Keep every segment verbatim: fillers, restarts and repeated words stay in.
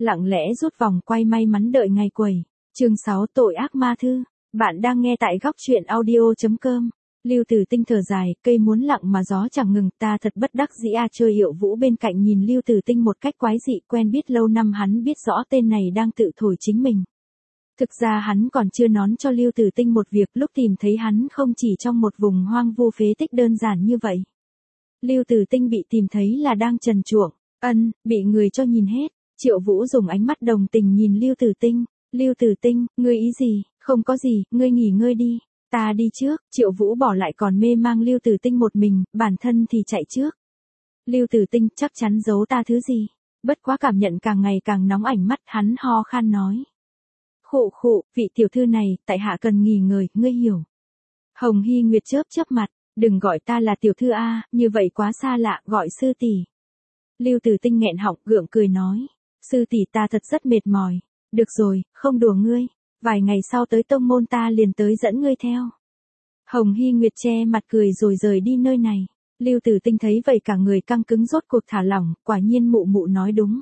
lặng lẽ rút vòng quay may mắn đợi ngày quẩy. Chương sáu Tội ác ma thư. Bạn đang nghe tại góc truyện audio chấm com. Lưu Tử Tinh thở dài, cây muốn lặng mà gió chẳng ngừng, ta thật bất đắc dĩ a. Chơi Hiệu Vũ bên cạnh nhìn Lưu Tử Tinh một cách quái dị, quen biết lâu năm hắn biết rõ tên này đang tự thổi chính mình. Thực ra hắn còn chưa nón cho Lưu Tử Tinh một việc, lúc tìm thấy hắn không chỉ trong một vùng hoang vu phế tích đơn giản như vậy. Lưu Tử Tinh bị tìm thấy là đang trần truồng, ân, bị người cho nhìn hết. Triệu Vũ dùng ánh mắt đồng tình nhìn Lưu Tử Tinh. Lưu Tử Tinh, ngươi ý gì? Không có gì, ngươi nghỉ ngơi đi. Ta đi trước. Triệu Vũ bỏ lại còn mê mang Lưu Tử Tinh một mình, bản thân thì chạy trước. Lưu Tử Tinh, chắc chắn giấu ta thứ gì? Bất quá cảm nhận càng ngày càng nóng ảnh mắt, hắn ho khan nói. Khụ khụ, vị tiểu thư này, tại hạ cần nghỉ ngơi, ngươi hiểu. Hồng Hy Nguyệt chớp chớp mặt, đừng gọi ta là tiểu thư a, như vậy quá xa lạ, gọi sư tỷ. Lưu Tử Tinh nghẹn họng gượng cười nói, sư tỷ ta thật rất mệt mỏi. Được rồi, không đùa ngươi, vài ngày sau tới tông môn ta liền tới dẫn ngươi theo. Hồng Hy Nguyệt che mặt cười rồi rời đi nơi này. Lưu Tử Tinh thấy vậy cả người căng cứng rốt cuộc thả lỏng, quả nhiên mụ mụ nói đúng.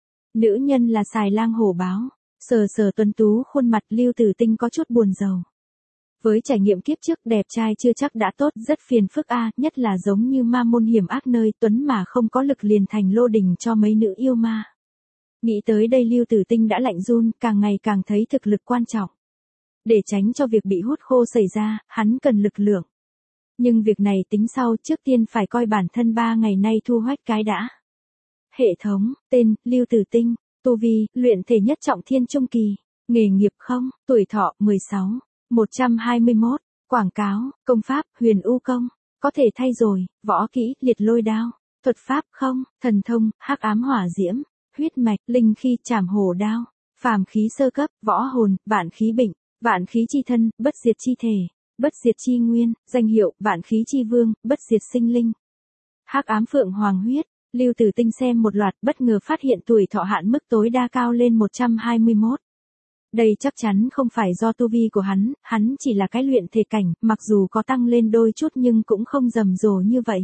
Nữ nhân là xài lang hổ báo. Sờ sờ tuấn tú khuôn mặt Lưu Tử Tinh có chút buồn rầu. Với trải nghiệm kiếp trước đẹp trai chưa chắc đã tốt, rất phiền phức a, nhất là giống như ma môn hiểm ác nơi tuấn mà không có lực liền thành lô đình cho mấy nữ yêu ma. Nghĩ tới đây Lưu Tử Tinh đã lạnh run, càng ngày càng thấy thực lực quan trọng. Để tránh cho việc bị hút khô xảy ra, hắn cần lực lượng. Nhưng việc này tính sau, trước tiên phải coi bản thân ba ngày nay thu hoạch cái đã. Hệ thống, tên, Lưu Tử Tinh. Tu vi, luyện thể nhất trọng thiên trung kỳ. Nghề nghiệp không, tuổi thọ, mười sáu, một trăm hai mươi mốt. Quảng cáo, công pháp, huyền u công. Có thể thay rồi, võ kỹ, liệt lôi đao. Thuật pháp không, thần thông, hắc ám hỏa diễm. Huyết mạch, linh khí, trảm hổ đao. Phàm khí sơ cấp, võ hồn, vạn khí bệnh, vạn khí chi thân, bất diệt chi thể, bất diệt chi nguyên, danh hiệu, vạn khí chi vương, bất diệt sinh linh. Hắc ám phượng hoàng huyết. Lưu Tử Tinh xem một loạt, bất ngờ phát hiện tuổi thọ hạn mức tối đa cao lên một trăm hai mươi mốt. Đây chắc chắn không phải do tu vi của hắn, hắn chỉ là cái luyện thể cảnh, mặc dù có tăng lên đôi chút nhưng cũng không rầm rộ như vậy.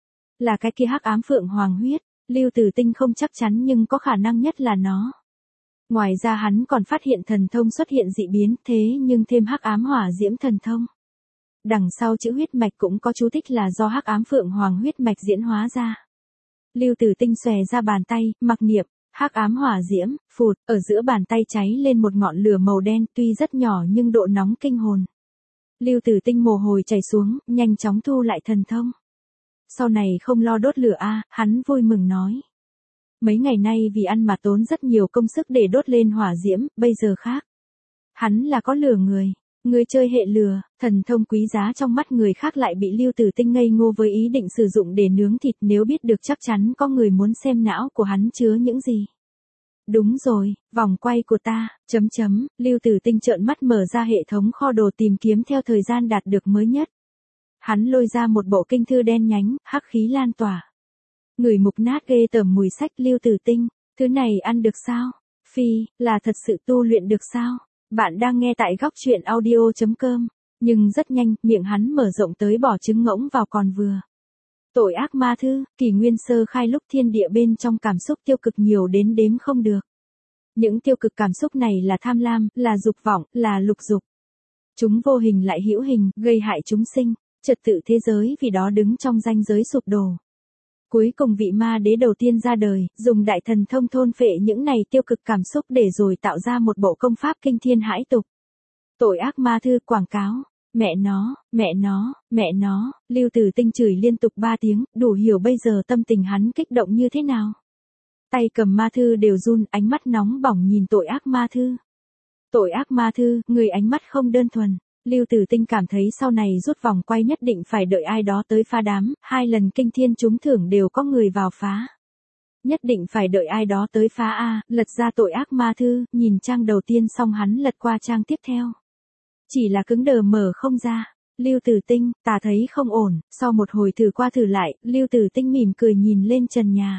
Là cái kia hắc ám phượng hoàng huyết, Lưu Tử Tinh không chắc chắn nhưng có khả năng nhất là nó. Ngoài ra hắn còn phát hiện thần thông xuất hiện dị biến, thế nhưng thêm hắc ám hỏa diễm thần thông. Đằng sau chữ huyết mạch cũng có chú thích là do hắc ám phượng hoàng huyết mạch diễn hóa ra. Lưu Tử Tinh xòe ra bàn tay, mặc niệm, hắc ám hỏa diễm, phụt, ở giữa bàn tay cháy lên một ngọn lửa màu đen, tuy rất nhỏ nhưng độ nóng kinh hồn. Lưu Tử Tinh mồ hôi chảy xuống, nhanh chóng thu lại thần thông. Sau này không lo đốt lửa a, hắn vui mừng nói. Mấy ngày nay vì ăn mà tốn rất nhiều công sức để đốt lên hỏa diễm, bây giờ khác. Hắn là có lửa người. Người chơi hệ lừa, thần thông quý giá trong mắt người khác lại bị Lưu Tử Tinh ngây ngô với ý định sử dụng để nướng thịt, nếu biết được chắc chắn có người muốn xem não của hắn chứa những gì. Đúng rồi, vòng quay của ta, chấm chấm, Lưu Tử Tinh trợn mắt mở ra hệ thống kho đồ tìm kiếm theo thời gian đạt được mới nhất. Hắn lôi ra một bộ kinh thư đen nhánh, hắc khí lan tỏa. Người mục nát ghê tởm mùi sách Lưu Tử Tinh, thứ này ăn được sao? Phi, là thật sự tu luyện được sao? Bạn đang nghe tại góc truyện audio chấm com, nhưng rất nhanh, miệng hắn mở rộng tới bỏ trứng ngỗng vào còn vừa. Tội ác ma thư, kỷ nguyên sơ khai lúc thiên địa bên trong cảm xúc tiêu cực nhiều đến đếm không được. Những tiêu cực cảm xúc này là tham lam, là dục vọng, là lục dục. Chúng vô hình lại hữu hình, gây hại chúng sinh, trật tự thế giới vì đó đứng trong ranh giới sụp đổ. Cuối cùng vị ma đế đầu tiên ra đời, dùng đại thần thông thôn phệ những này tiêu cực cảm xúc để rồi tạo ra một bộ công pháp kinh thiên hãi tục. Tội ác ma thư quảng cáo, mẹ nó, mẹ nó, mẹ nó, Lưu Tử Tinh chửi liên tục ba tiếng, đủ hiểu bây giờ tâm tình hắn kích động như thế nào. Tay cầm ma thư đều run, ánh mắt nóng bỏng nhìn tội ác ma thư. Tội ác ma thư, người ánh mắt không đơn thuần. Lưu Tử Tinh cảm thấy sau này rút vòng quay nhất định phải đợi ai đó tới phá đám, hai lần kinh thiên trúng thưởng đều có người vào phá. Nhất định phải đợi ai đó tới phá a, lật ra tội ác ma thư, nhìn trang đầu tiên xong hắn lật qua trang tiếp theo. Chỉ là cứng đờ mở không ra. Lưu Tử Tinh, ta thấy không ổn, sau một hồi thử qua thử lại, Lưu Tử Tinh mỉm cười nhìn lên trần nhà.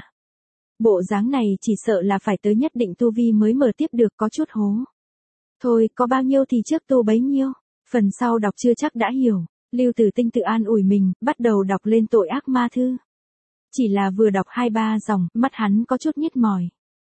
Bộ dáng này chỉ sợ là phải tới nhất định tu vi mới mở tiếp được, có chút hố. Thôi, có bao nhiêu thì trước tu bấy nhiêu. Phần sau đọc chưa chắc đã hiểu, Lưu Tử Tinh tự an ủi mình, bắt đầu đọc lên tội ác ma thư. Chỉ là vừa đọc hai ba dòng, mắt hắn có chút nhức mỏi.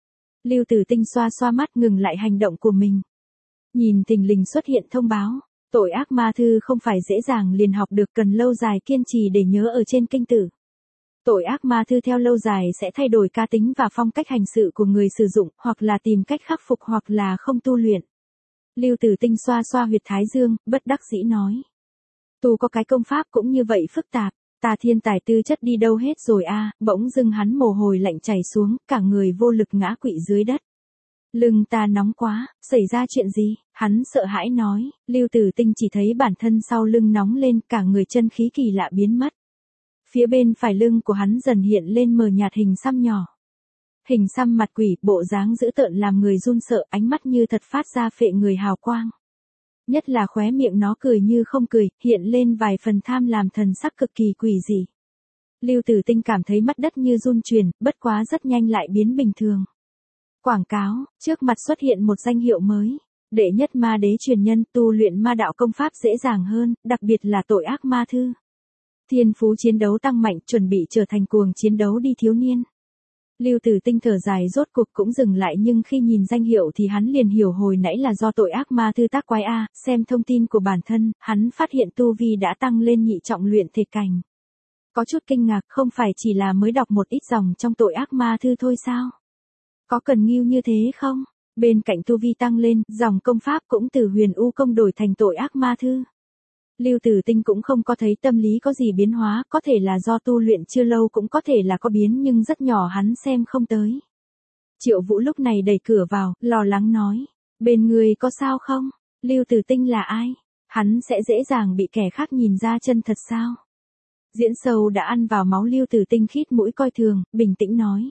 Lưu Tử Tinh xoa xoa mắt ngừng lại hành động của mình. Nhìn thình lình xuất hiện thông báo, tội ác ma thư không phải dễ dàng liền học được, cần lâu dài kiên trì để nhớ ở trên kinh tử. Tội ác ma thư theo lâu dài sẽ thay đổi cá tính và phong cách hành sự của người sử dụng, hoặc là tìm cách khắc phục hoặc là không tu luyện. Lưu Tử Tinh xoa xoa huyệt thái dương, bất đắc dĩ nói. Tu có cái công pháp cũng như vậy phức tạp, ta thiên tài tư chất đi đâu hết rồi a? À, bỗng dưng hắn mồ hôi lạnh chảy xuống, cả người vô lực ngã quỵ dưới đất. Lưng ta nóng quá, xảy ra chuyện gì? Hắn sợ hãi nói. Lưu Tử Tinh chỉ thấy bản thân sau lưng nóng lên, cả người chân khí kỳ lạ biến mất. Phía bên phải lưng của hắn dần hiện lên mờ nhạt hình xăm nhỏ. Hình xăm mặt quỷ, bộ dáng dữ tợn làm người run sợ, ánh mắt như thật phát ra phệ người hào quang. Nhất là khóe miệng nó cười như không cười, hiện lên vài phần tham làm thần sắc cực kỳ quỷ dị. Lưu Tử Tinh cảm thấy mắt đất như run chuyển, bất quá rất nhanh lại biến bình thường. Quảng cáo, trước mặt xuất hiện một danh hiệu mới. Đệ nhất ma đế truyền nhân, tu luyện ma đạo công pháp dễ dàng hơn, đặc biệt là tội ác ma thư. Thiên phú chiến đấu tăng mạnh, chuẩn bị trở thành cuồng chiến đấu đi thiếu niên. Lưu Tử Tinh thở dài rốt cuộc cũng dừng lại, nhưng khi nhìn danh hiệu thì hắn liền hiểu hồi nãy là do tội ác ma thư tác quái a. Xem thông tin của bản thân, hắn phát hiện tu vi đã tăng lên nhị trọng luyện thể cảnh. Có chút kinh ngạc, không phải chỉ là mới đọc một ít dòng trong tội ác ma thư thôi sao? Có cần nghiêu như thế không? Bên cạnh tu vi tăng lên, dòng công pháp cũng từ huyền u công đổi thành tội ác ma thư. Lưu Tử Tinh cũng không có thấy tâm lý có gì biến hóa, có thể là do tu luyện chưa lâu, cũng có thể là có biến nhưng rất nhỏ hắn xem không tới. Triệu Vũ lúc này đẩy cửa vào, lo lắng nói. Bên người có sao không? Lưu Tử Tinh là ai? Hắn sẽ dễ dàng bị kẻ khác nhìn ra chân thật sao? Diễn sâu đã ăn vào máu. Lưu Tử Tinh khít mũi coi thường, bình tĩnh nói.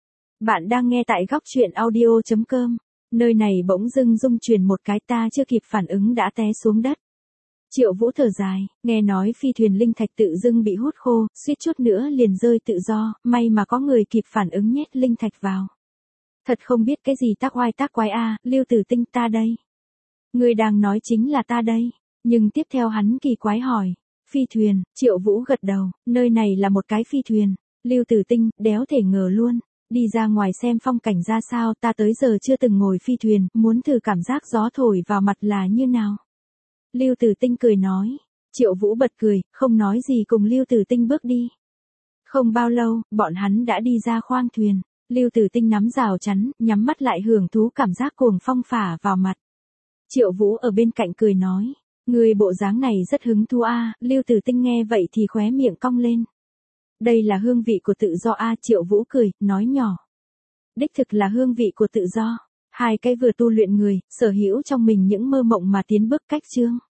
Bạn đang nghe tại góc truyện audio chấm com. Nơi này bỗng dưng rung chuyển một cái, ta chưa kịp phản ứng đã té xuống đất. Triệu Vũ thở dài, nghe nói phi thuyền linh thạch tự dưng bị hút khô, suýt chút nữa liền rơi tự do, may mà có người kịp phản ứng nhét linh thạch vào. Thật không biết cái gì tác oai tác quái a. Lưu Tử Tinh, ta đây. Người đang nói chính là ta đây. Nhưng tiếp theo hắn kỳ quái hỏi. Phi thuyền, Triệu Vũ gật đầu, nơi này là một cái phi thuyền. Lưu Tử Tinh, đéo thể ngờ luôn. Đi ra ngoài xem phong cảnh ra sao, ta tới giờ chưa từng ngồi phi thuyền, muốn thử cảm giác gió thổi vào mặt là như nào. Lưu Tử Tinh cười nói. Triệu Vũ bật cười, không nói gì cùng Lưu Tử Tinh bước đi. Không bao lâu, bọn hắn đã đi ra khoang thuyền. Lưu Tử Tinh nắm rào chắn, nhắm mắt lại hưởng thú cảm giác cuồng phong phả vào mặt. Triệu Vũ ở bên cạnh cười nói. Người bộ dáng này rất hứng thú a. Lưu Tử Tinh nghe vậy thì khóe miệng cong lên. Đây là hương vị của tự do a. Triệu Vũ cười, nói nhỏ. Đích thực là hương vị của tự do. Hai cái vừa tu luyện người, sở hữu trong mình những mơ mộng mà tiến bước cách chương.